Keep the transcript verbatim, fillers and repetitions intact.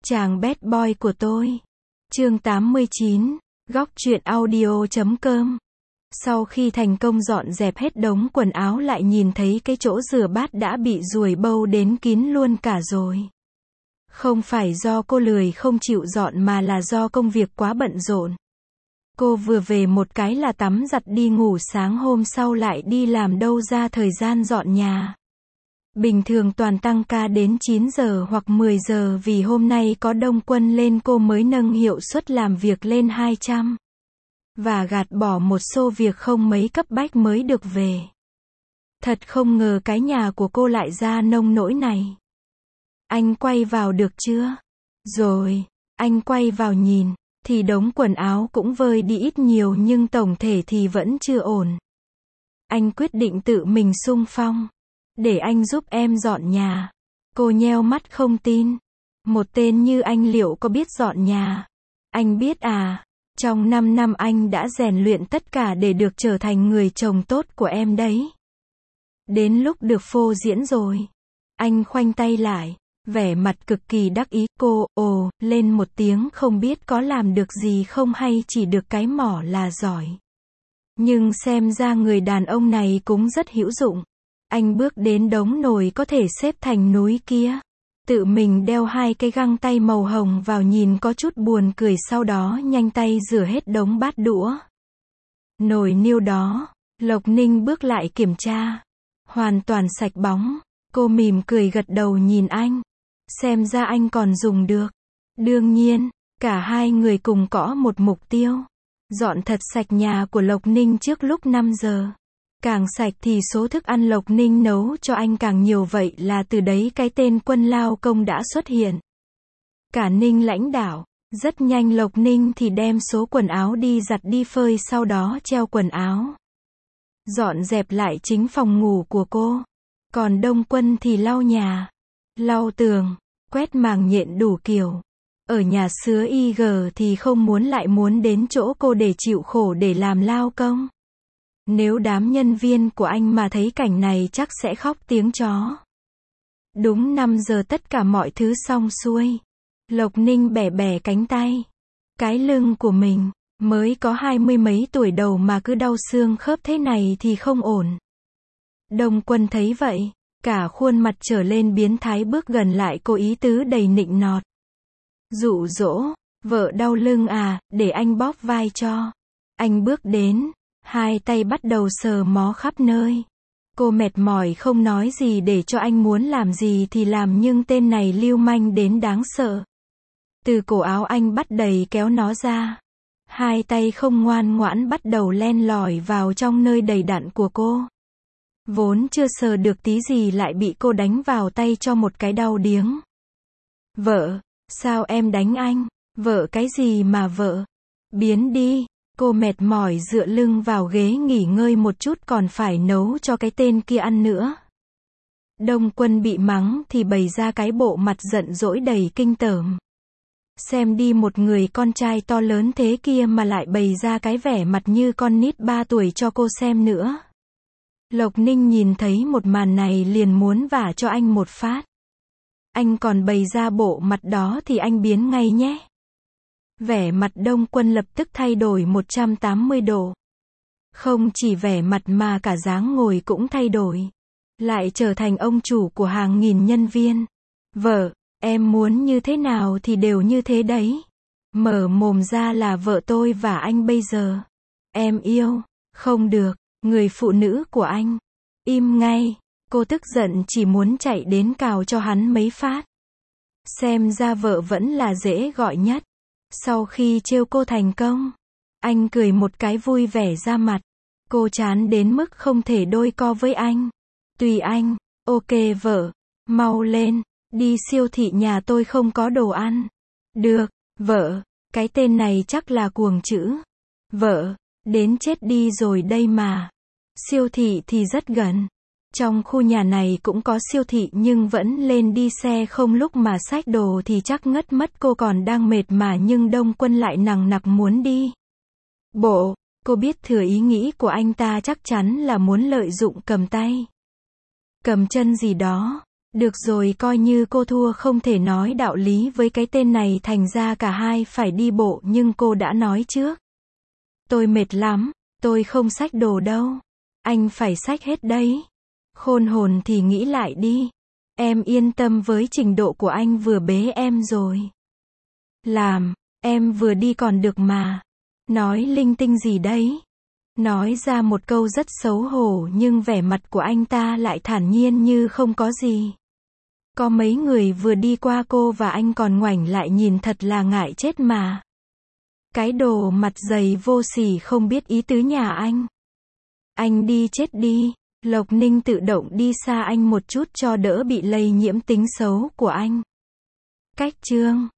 Chàng bad boy của tôi. Chương tám mươi chín, góc truyện audio chấm com. Sau khi thành công dọn dẹp hết đống quần áo lại nhìn thấy cái chỗ rửa bát đã bị ruồi bâu đến kín luôn cả rồi. Không phải do cô lười không chịu dọn mà là do công việc quá bận rộn. Cô vừa về một cái là tắm giặt đi ngủ, sáng hôm sau lại đi làm, đâu ra thời gian dọn nhà. Bình thường toàn tăng ca đến chín giờ hoặc mười giờ, vì hôm nay có đông quân lên cô mới nâng hiệu suất làm việc lên hai trăm. Và gạt bỏ một số việc không mấy cấp bách mới được về. Thật không ngờ cái nhà của cô lại ra nông nỗi này. Anh quay vào được chưa? Rồi, anh quay vào nhìn, thì đống quần áo cũng vơi đi ít nhiều nhưng tổng thể thì vẫn chưa ổn. Anh quyết định tự mình xung phong. Để anh giúp em dọn nhà. Cô nheo mắt không tin. Một tên như anh liệu có biết dọn nhà? Anh biết à, trong năm năm anh đã rèn luyện tất cả để được trở thành người chồng tốt của em đấy. Đến lúc được phô diễn rồi. Anh khoanh tay lại, vẻ mặt cực kỳ đắc ý. Cô ồ lên một tiếng, không biết có làm được gì không hay chỉ được cái mỏ là giỏi. Nhưng xem ra người đàn ông này cũng rất hữu dụng. Anh bước đến đống nồi có thể xếp thành núi kia. Tự mình đeo hai cái găng tay màu hồng vào nhìn có chút buồn cười, sau đó nhanh tay rửa hết đống bát đũa. Nồi niêu đó, Lộc Ninh bước lại kiểm tra. Hoàn toàn sạch bóng. Cô mỉm cười gật đầu nhìn anh. Xem ra anh còn dùng được. Đương nhiên, cả hai người cùng có một mục tiêu. Dọn thật sạch nhà của Lộc Ninh trước lúc năm giờ. Càng sạch thì số thức ăn Lộc Ninh nấu cho anh càng nhiều, vậy là từ đấy cái tên Quân Lao Công đã xuất hiện. Cả Ninh lãnh đạo, rất nhanh Lộc Ninh thì đem số quần áo đi giặt đi phơi, sau đó treo quần áo. Dọn dẹp lại chính phòng ngủ của cô. Còn Đông Quân thì lau nhà, lau tường, quét màng nhện đủ kiểu. Ở nhà sứa i giê thì không muốn lại muốn đến chỗ cô để chịu khổ để làm lao công. Nếu đám nhân viên của anh mà thấy cảnh này chắc sẽ khóc tiếng chó. Đúng năm giờ tất cả mọi thứ xong xuôi. Lộc Ninh bẻ bẻ cánh tay. Cái lưng của mình, mới có hai mươi mấy tuổi đầu mà cứ đau xương khớp thế này thì không ổn. Đông Quân thấy vậy, cả khuôn mặt trở lên biến thái, bước gần lại cô, ý tứ đầy nịnh nọt. Dụ dỗ, vợ đau lưng à, để anh bóp vai cho. Anh bước đến. Hai tay bắt đầu sờ mó khắp nơi. Cô mệt mỏi không nói gì, để cho anh muốn làm gì thì làm, nhưng tên này lưu manh đến đáng sợ. Từ cổ áo anh bắt đầy kéo nó ra. Hai tay không ngoan ngoãn bắt đầu len lỏi vào trong nơi đầy đặn của cô. Vốn chưa sờ được tí gì lại bị cô đánh vào tay cho một cái đau điếng. Vợ, sao em đánh anh? Vợ cái gì mà vợ? Biến đi. Cô mệt mỏi dựa lưng vào ghế nghỉ ngơi một chút, còn phải nấu cho cái tên kia ăn nữa. Đông Quân bị mắng thì bày ra cái bộ mặt giận dỗi đầy kinh tởm. Xem đi, một người con trai to lớn thế kia mà lại bày ra cái vẻ mặt như con nít ba tuổi cho cô xem nữa. Lộc Ninh nhìn thấy một màn này liền muốn vả cho anh một phát. Anh còn bày ra bộ mặt đó thì anh biến ngay nhé. Vẻ mặt Đông Quân lập tức thay đổi một trăm tám mươi độ. Không chỉ vẻ mặt mà cả dáng ngồi cũng thay đổi. Lại trở thành ông chủ của hàng nghìn nhân viên. Vợ, em muốn như thế nào thì đều như thế đấy. Mở mồm ra là vợ tôi và anh bây giờ. Em yêu, không được, người phụ nữ của anh. Im ngay, cô tức giận chỉ muốn chạy đến cào cho hắn mấy phát. Xem ra vợ vẫn là dễ gọi nhất. Sau khi trêu cô thành công, anh cười một cái vui vẻ ra mặt. Cô chán đến mức không thể đôi co với anh. Tùy anh, ok vợ, mau lên, đi siêu thị, nhà tôi không có đồ ăn. Được, vợ, cái tên này chắc là cuồng chữ. Vợ, đến chết đi rồi đây mà. Siêu thị thì rất gần. Trong khu nhà này cũng có siêu thị nhưng vẫn lên đi xe không, lúc mà xách đồ thì chắc ngất mất. Cô còn đang mệt mà nhưng Đông Quân lại nằng nặc muốn đi. Bộ, cô biết thừa ý nghĩ của anh ta chắc chắn là muốn lợi dụng cầm tay, cầm chân gì đó, Được rồi, coi như cô thua, không thể nói đạo lý với cái tên này, thành ra cả hai phải đi bộ, nhưng cô đã nói trước. Tôi mệt lắm, tôi không xách đồ đâu. Anh phải xách hết đấy. Khôn hồn thì nghĩ lại đi. Em yên tâm, với trình độ của anh vừa bế em rồi. Làm, em vừa đi còn được mà. Nói linh tinh gì đấy? Nói ra một câu rất xấu hổ, nhưng vẻ mặt của anh ta lại thản nhiên như không có gì. Có mấy người vừa đi qua cô và anh còn ngoảnh lại nhìn, thật là ngại chết mà. Cái đồ mặt dày vô sỉ không biết ý tứ nhà anh. Anh đi chết đi. Lộc Ninh tự động đi xa anh một chút cho đỡ bị lây nhiễm tính xấu của anh. Cách chương